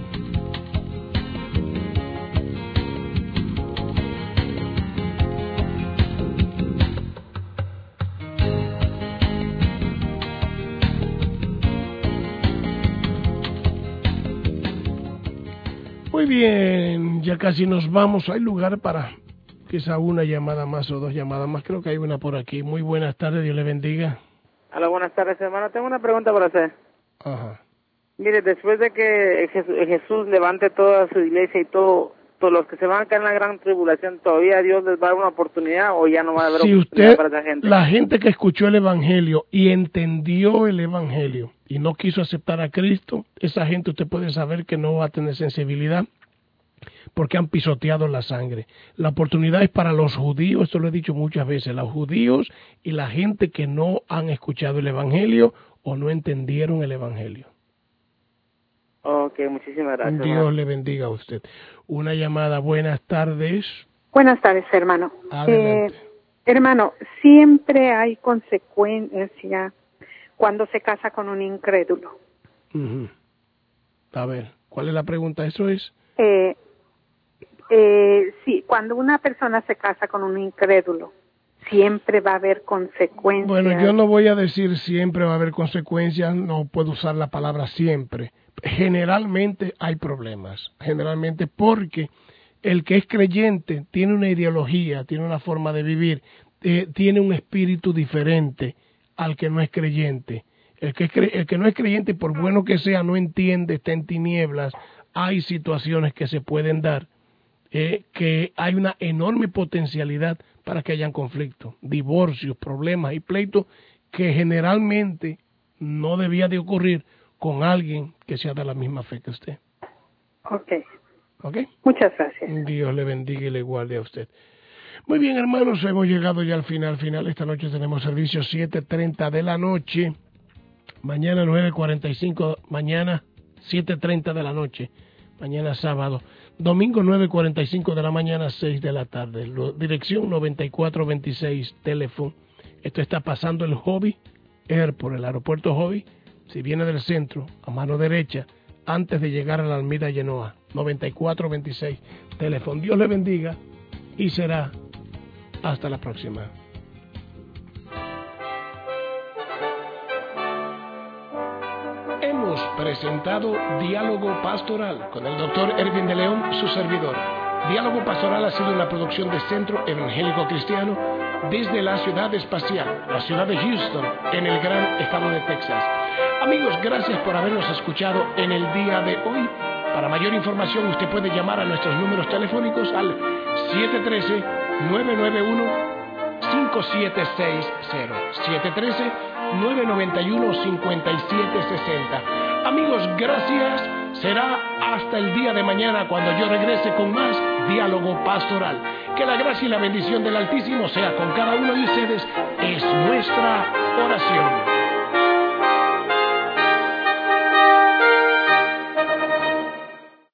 Muy bien, ya casi nos vamos. Hay lugar para quizá una llamada más o dos llamadas más. Creo que hay una por aquí. Muy buenas tardes, Dios le bendiga. Hola, buenas tardes, hermano. Tengo una pregunta para hacer. Ajá. Mire, después de que Jesús, Jesús levante toda su iglesia y todo, todos los que se van a caer en la gran tribulación, ¿todavía Dios les va a dar una oportunidad o ya no va a haber si oportunidad usted, para esa gente? La gente que escuchó el Evangelio y entendió el Evangelio y no quiso aceptar a Cristo, esa gente usted puede saber que no va a tener sensibilidad porque han pisoteado la sangre. La oportunidad es para los judíos, esto lo he dicho muchas veces, los judíos y la gente que no han escuchado el Evangelio o no entendieron el Evangelio. Ok, muchísimas gracias. Dios hermano. le bendiga a usted. Una llamada, buenas tardes. Buenas tardes, hermano. Adelante. Eh, hermano, siempre hay consecuencias cuando se casa con un incrédulo. Uh-huh. A ver, ¿cuál es la pregunta? ¿Eso es? Eh, eh, sí, cuando una persona se casa con un incrédulo, siempre va a haber consecuencias. Bueno, yo no voy a decir siempre va a haber consecuencias, no puedo usar la palabra siempre. Generalmente hay problemas, generalmente porque el que es creyente tiene una ideología, tiene una forma de vivir, eh, tiene un espíritu diferente al que no es creyente. El que, es cre- el que no es creyente, por bueno que sea, no entiende, está en tinieblas. Hay situaciones que se pueden dar, eh, que hay una enorme potencialidad para que hayan conflictos, divorcios, problemas y pleitos que generalmente no debía de ocurrir con alguien que sea de la misma fe que usted. Ok. ¿Ok? Muchas gracias. Dios le bendiga y le guarde a usted. Muy bien, hermanos, hemos llegado ya al final. Final, esta noche tenemos servicio siete treinta de la noche. Mañana nueve cuarenta y cinco, mañana siete treinta de la noche. Mañana sábado. Domingo nueve cuarenta y cinco de la mañana, seis de la tarde. Lo, dirección noventa y cuatro veintiséis, teléfono. Esto está pasando el Hobby Airport, el aeropuerto Hobby. Si viene del centro, a mano derecha, antes de llegar a la Almida Genoa, noventa y cuatro veintiséis, teléfono. Dios le bendiga y será hasta la próxima. Hemos presentado Diálogo Pastoral con el doctor Erwin de León, su servidor. Diálogo Pastoral ha sido una producción de Centro Evangélico Cristiano desde la ciudad espacial, la ciudad de Houston, en el gran estado de Texas. Amigos, gracias por habernos escuchado en el día de hoy. Para mayor información, usted puede llamar a nuestros números telefónicos al siete uno tres, nueve nueve uno, cinco siete seis cero, siete uno tres, nueve nueve uno, cinco siete seis cero. Amigos, gracias. Será hasta el día de mañana cuando yo regrese con más Diálogo Pastoral. Que la gracia y la bendición del Altísimo sea con cada uno de ustedes. Es nuestra oración.